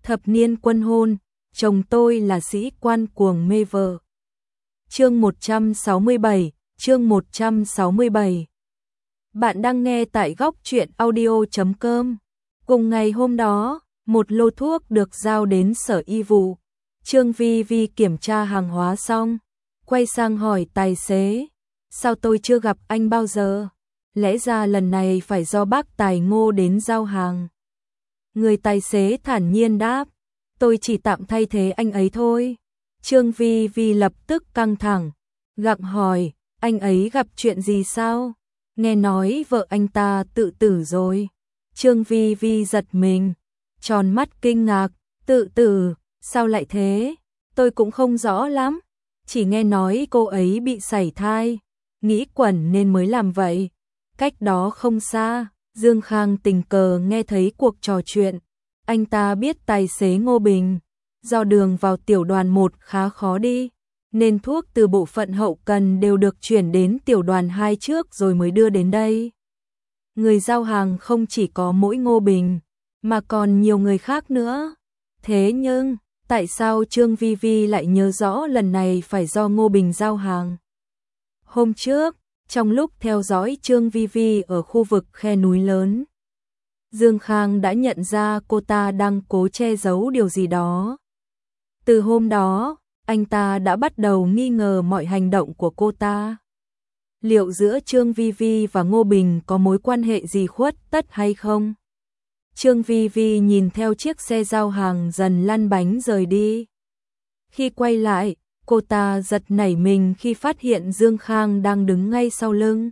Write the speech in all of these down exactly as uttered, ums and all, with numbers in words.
Thập niên quân hôn, chồng tôi là sĩ quan cuồng mê vợ. Chương một trăm sáu mươi bảy, chương một trăm sáu mươi bảy. Bạn đang nghe tại góc truyện audio chấm com. Cùng ngày hôm đó, một lô thuốc được giao đến Sở Y vụ. Trương Vi Vi kiểm tra hàng hóa xong, quay sang hỏi tài xế, sao tôi chưa gặp anh bao giờ? Lẽ ra lần này phải do bác Tài Ngô đến giao hàng. Người tài xế thản nhiên đáp, tôi chỉ tạm thay thế anh ấy thôi. Trương Vi Vi lập tức căng thẳng, gặng hỏi, anh ấy gặp chuyện gì sao? Nghe nói vợ anh ta tự tử rồi. Trương Vi Vi giật mình, tròn mắt kinh ngạc, tự tử, sao lại thế? Tôi cũng không rõ lắm, chỉ nghe nói cô ấy bị sảy thai, nghĩ quẩn nên mới làm vậy. Cách đó không xa, Dương Khang tình cờ nghe thấy cuộc trò chuyện. Anh ta biết tài xế Ngô Bình, do đường vào tiểu đoàn một khá khó đi, nên thuốc từ bộ phận hậu cần đều được chuyển đến tiểu đoàn hai trước rồi mới đưa đến đây. Người giao hàng không chỉ có mỗi Ngô Bình, mà còn nhiều người khác nữa. Thế nhưng, tại sao Trương Vi Vi lại nhớ rõ lần này phải do Ngô Bình giao hàng? Hôm trước, trong lúc theo dõi Trương Vi Vi ở khu vực khe núi lớn, Dương Khang đã nhận ra cô ta đang cố che giấu điều gì đó. Từ hôm đó, anh ta đã bắt đầu nghi ngờ mọi hành động của cô ta. Liệu giữa Trương Vi Vi và Ngô Bình có mối quan hệ gì khuất tất hay không? Trương Vi Vi nhìn theo chiếc xe giao hàng dần lăn bánh rời đi. Khi quay lại, cô ta giật nảy mình khi phát hiện Dương Khang đang đứng ngay sau lưng.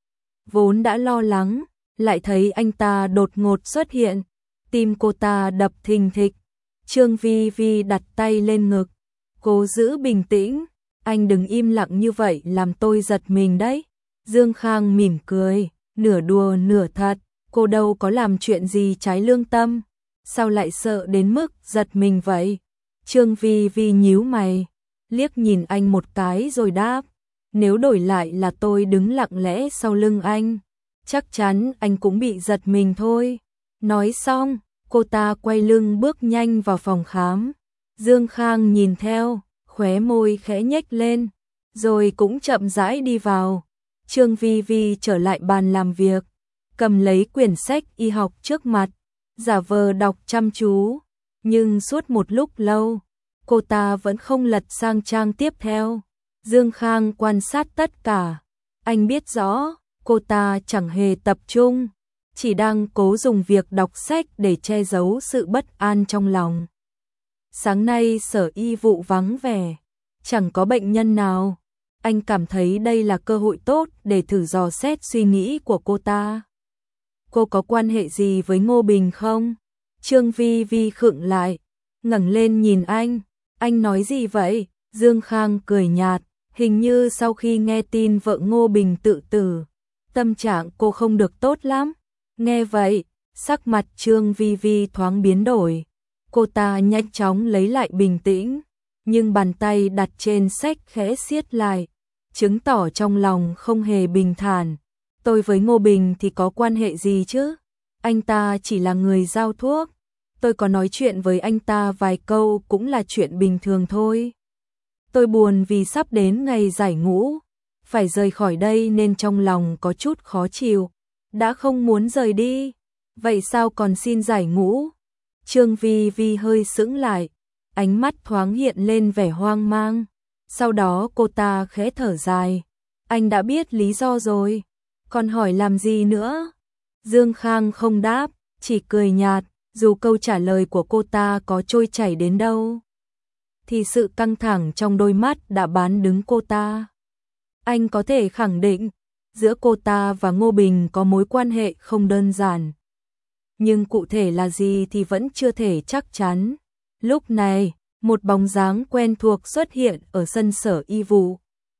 Vốn đã lo lắng, lại thấy anh ta đột ngột xuất hiện, tim cô ta đập thình thịch. Trương Vi Vi đặt tay lên ngực, cố giữ bình tĩnh, anh đừng im lặng như vậy làm tôi giật mình đấy. Dương Khang mỉm cười, nửa đùa nửa thật, cô đâu có làm chuyện gì trái lương tâm, sao lại sợ đến mức giật mình vậy? Trương Vi Vi nhíu mày, liếc nhìn anh một cái rồi đáp, nếu đổi lại là tôi đứng lặng lẽ sau lưng anh, chắc chắn anh cũng bị giật mình thôi. Nói xong, cô ta quay lưng bước nhanh vào phòng khám. Dương Khang nhìn theo, khóe môi khẽ nhếch lên, rồi cũng chậm rãi đi vào. Trương Vi Vi trở lại bàn làm việc, cầm lấy quyển sách y học trước mặt, giả vờ đọc chăm chú, nhưng suốt một lúc lâu, cô ta vẫn không lật sang trang tiếp theo. Dương Khang quan sát tất cả, anh biết rõ, cô ta chẳng hề tập trung, chỉ đang cố dùng việc đọc sách để che giấu sự bất an trong lòng. Sáng nay Sở Y vụ vắng vẻ, chẳng có bệnh nhân nào. Anh cảm thấy đây là cơ hội tốt để thử dò xét suy nghĩ của cô ta. Cô có quan hệ gì với Ngô Bình không? Trương Vi Vi khựng lại, ngẩng lên nhìn anh. Anh nói gì vậy? Dương Khang cười nhạt, hình như sau khi nghe tin vợ Ngô Bình tự tử, tâm trạng cô không được tốt lắm. Nghe vậy, sắc mặt Trương Vi Vi thoáng biến đổi. Cô ta nhanh chóng lấy lại bình tĩnh, nhưng bàn tay đặt trên sách khẽ siết lại, chứng tỏ trong lòng không hề bình thản. Tôi với Ngô Bình thì có quan hệ gì chứ? Anh ta chỉ là người giao thuốc. Tôi có nói chuyện với anh ta vài câu cũng là chuyện bình thường thôi. Tôi buồn vì sắp đến ngày giải ngũ, phải rời khỏi đây nên trong lòng có chút khó chịu. Đã không muốn rời đi, vậy sao còn xin giải ngũ? Trương Vi Vi hơi sững lại, ánh mắt thoáng hiện lên vẻ hoang mang. Sau đó cô ta khẽ thở dài, anh đã biết lý do rồi, còn hỏi làm gì nữa? Dương Khang không đáp, chỉ cười nhạt, dù câu trả lời của cô ta có trôi chảy đến đâu, thì sự căng thẳng trong đôi mắt đã bán đứng cô ta. Anh có thể khẳng định, giữa cô ta và Ngô Bình có mối quan hệ không đơn giản. Nhưng cụ thể là gì thì vẫn chưa thể chắc chắn. Lúc này, một bóng dáng quen thuộc xuất hiện ở sân Sở Y vụ.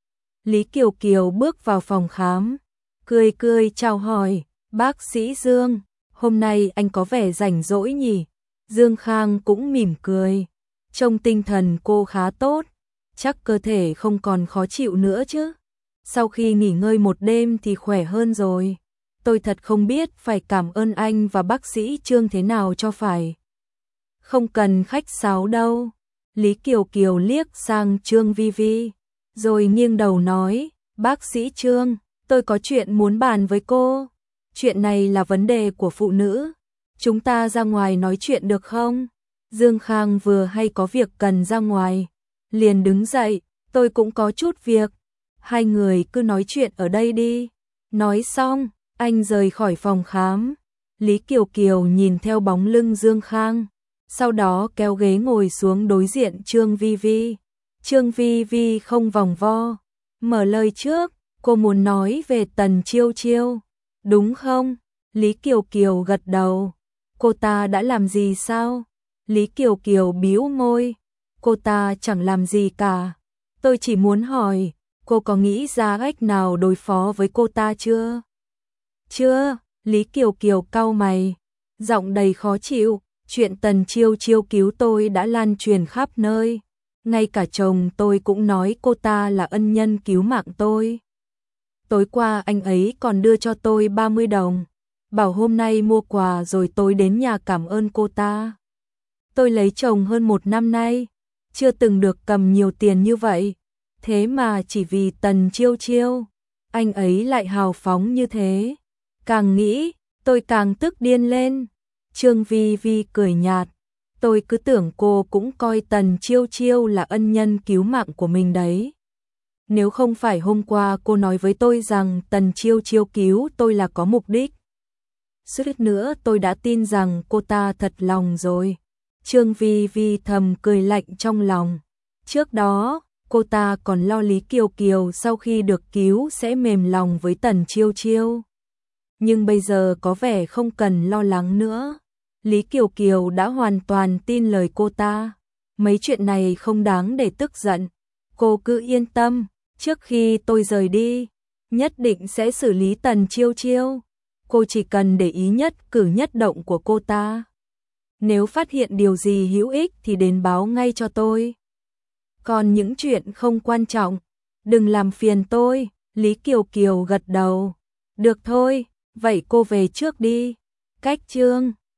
Lý Kiều Kiều bước vào phòng khám, cười cười chào hỏi, bác sĩ Dương, hôm nay anh có vẻ rảnh rỗi nhỉ? Dương Khang cũng mỉm cười, trông tinh thần cô khá tốt, chắc cơ thể không còn khó chịu nữa chứ? Sau khi nghỉ ngơi một đêm thì khỏe hơn rồi. Tôi thật không biết phải cảm ơn anh và bác sĩ Trương thế nào cho phải. Không cần khách sáo đâu. Lý Kiều Kiều liếc sang Trương Vi Vi, rồi nghiêng đầu nói, bác sĩ Trương, tôi có chuyện muốn bàn với cô. Chuyện này là vấn đề của phụ nữ. Chúng ta ra ngoài nói chuyện được không? Dương Khang vừa hay có việc cần ra ngoài, liền đứng dậy, tôi cũng có chút việc. Hai người cứ nói chuyện ở đây đi. Nói xong, anh rời khỏi phòng khám. Lý Kiều Kiều nhìn theo bóng lưng Dương Khang, sau đó kéo ghế ngồi xuống đối diện Trương Vi Vi. Trương Vi Vi không vòng vo, mở lời trước, cô muốn nói về Tần Chiêu Chiêu, đúng không? Lý Kiều Kiều gật đầu. Cô ta đã làm gì sao? Lý Kiều Kiều bĩu môi, cô ta chẳng làm gì cả. Tôi chỉ muốn hỏi, cô có nghĩ ra cách nào đối phó với cô ta chưa? Chưa, Lý Kiều Kiều cau mày, giọng đầy khó chịu. Chuyện Tần Chiêu Chiêu cứu tôi đã lan truyền khắp nơi. Ngay cả chồng tôi cũng nói cô ta là ân nhân cứu mạng tôi. Tối qua anh ấy còn đưa cho tôi ba mươi đồng, bảo hôm nay mua quà rồi tôi đến nhà cảm ơn cô ta. Tôi lấy chồng hơn một năm nay, chưa từng được cầm nhiều tiền như vậy. Thế mà chỉ vì Tần Chiêu Chiêu, anh ấy lại hào phóng như thế. Càng nghĩ, tôi càng tức điên lên. Trương Vi Vi cười nhạt, tôi cứ tưởng cô cũng coi Tần Chiêu Chiêu là ân nhân cứu mạng của mình đấy. Nếu không phải hôm qua cô nói với tôi rằng Tần Chiêu Chiêu cứu tôi là có mục đích, suýt nữa tôi đã tin rằng cô ta thật lòng rồi. Trương Vi Vi thầm cười lạnh trong lòng. Trước đó, cô ta còn lo Lý Kiều Kiều sau khi được cứu sẽ mềm lòng với Tần Chiêu Chiêu. Nhưng bây giờ có vẻ không cần lo lắng nữa. Lý Kiều Kiều đã hoàn toàn tin lời cô ta. Mấy chuyện này không đáng để tức giận. Cô cứ yên tâm, trước khi tôi rời đi, nhất định sẽ xử lý Tần Chiêu Chiêu. Cô chỉ cần để ý nhất cử nhất động của cô ta. Nếu phát hiện điều gì hữu ích thì đến báo ngay cho tôi. Còn những chuyện không quan trọng, đừng làm phiền tôi. Lý Kiều Kiều gật đầu. Được thôi, vậy cô về trước đi. Cách Trương